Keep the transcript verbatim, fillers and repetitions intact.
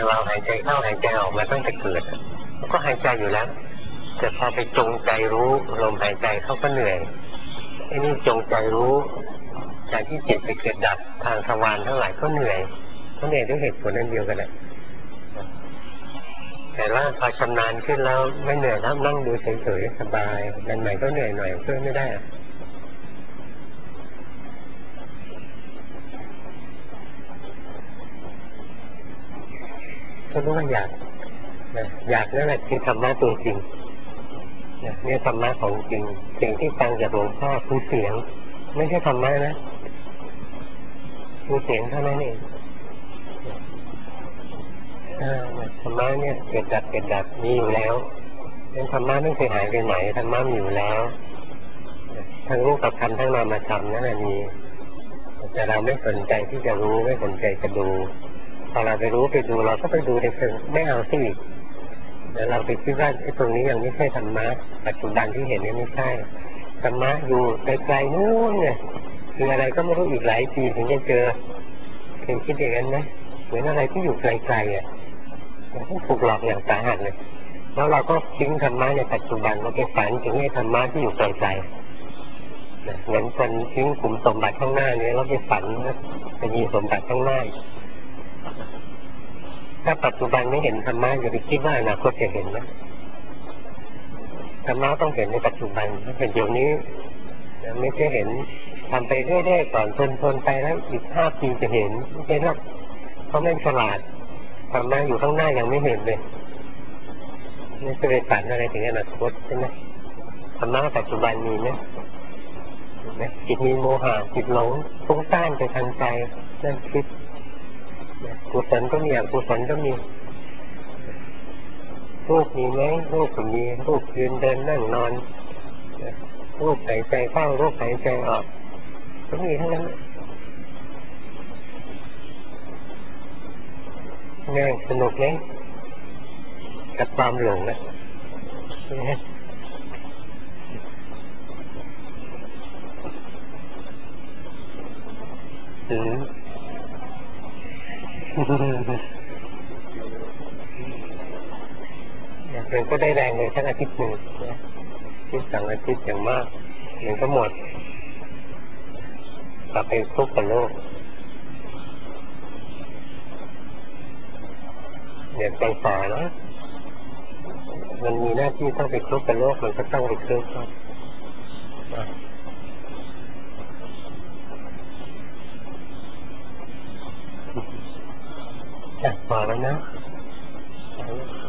อย่างเราหายใจเข้าหายใจออกมาตั้งแต่เกิดก็หายใจอยู่แล้วแต่พอไปจงใจรู้ลมหายใจเขาก็เหนื่อยไอ้นี่จงใจรู้จากที่จิตไปเกิดดับทางทวารทั้งหลายก็เหนื่อยก็เหนื่อยด้วยเหตุผลนั่นเดียวกันแหละแต่ว่าพอชำนาญขึ้นแล้วไม่เหนื่อยแล้วนั่งดูเฉยๆสบายนั่นใหม่ก็เหนื่อยหน่อยช่วยไม่ได้ก็รู้ว่าอยากอยากนั่นแหละคือธรรมะตัวจริงเนี่ยธรรมะของจริงสิ่งที่ฟังจากหลวงพ่อคือเสียงไม่ใช่ธรรมะนะคือเสียงเท่านั้นเองธรรมะเนี่ยเกิดดับเกิดดับมีอยู่แล้วเป็นธรรมะไม่เคยหายไปไหนธรรมะมีอยู่แล้วทั้งรูปกับธรรมทั้งนามธรรมนั่นแหละมีแต่เราไม่สนใจที่จะรู้ไม่สนใจจะดูพอเราไปรู้ไปดูเราก็ไปดูในเชิงไม่เอาสิแล้วเราไปคิดว่าไอ้ตรงนี้ยังไม่ใช่ธรรมะปัจจุบันที่เห็นนี่ไม่ใช่ธรรมะอยู่ไกลๆนู้นเนี่ยคืออะไรก็ไม่รู้อีกหลายปีถึงจะเจอเคยคิดอย่างนั้นไหมเหมือนอะไรที่อยู่ไกลๆอ่ะเราต้องถูกหลอกอย่างสาหัสเลยแล้วเราก็ทิ้งธรรมะในปัจจุบันเราไปฝันถึงไอ้ธรรมะที่อยู่ไกลๆเหมือนคนทิ้งขุมสมบัติข้างหน้าเนี่ยเราไปฝันจะมีสมบัติข้างหน้าถ้าปัจจุบันไม่เห็นธรรมะอย่าไปคิดว่าอนาคตจะเห็นนะธรรมะต้องเห็นในปัจจุบันเห็นเดี๋ยวนี้ไม่ใช่เห็นทำไปเรื่อยๆก่อนทนๆไปแล้วอีกห้าปีจะเห็นไม่ใช่หรอกเพราะไม่ฉลาดธรรมะอยู่ข้างหน้ายังไม่เห็นเลยไม่เคยฝันอะไรถึงอนาคตใช่ไหมธรรมะปัจจุบันมีไหมจิตมีโมหะจิตหลงฟุ้งซ่านไปทางใจนั่นคิดกุศลก็มีอกุศลก็มีรูปมีไหมรูปก็มีรูปยืนเดินนั่งนอนรูปหายใจเข้ารูปหายใจออกก็มีทั้งนั้นง่ายสนุกไหมกับความหลงนะอืมมันก็ได้แรงเลยทั้งอาทิตย์หนึ่งที่สั่งอาทิตย์อย่างมากมันก็หมดกลับไปทุกข์กับโลกเนี่ยไปต่อนะมันมีหน้าที่ต้องไปทุกข์กับโลกมันก็ต้องไปทุกข์พอแล้วนะ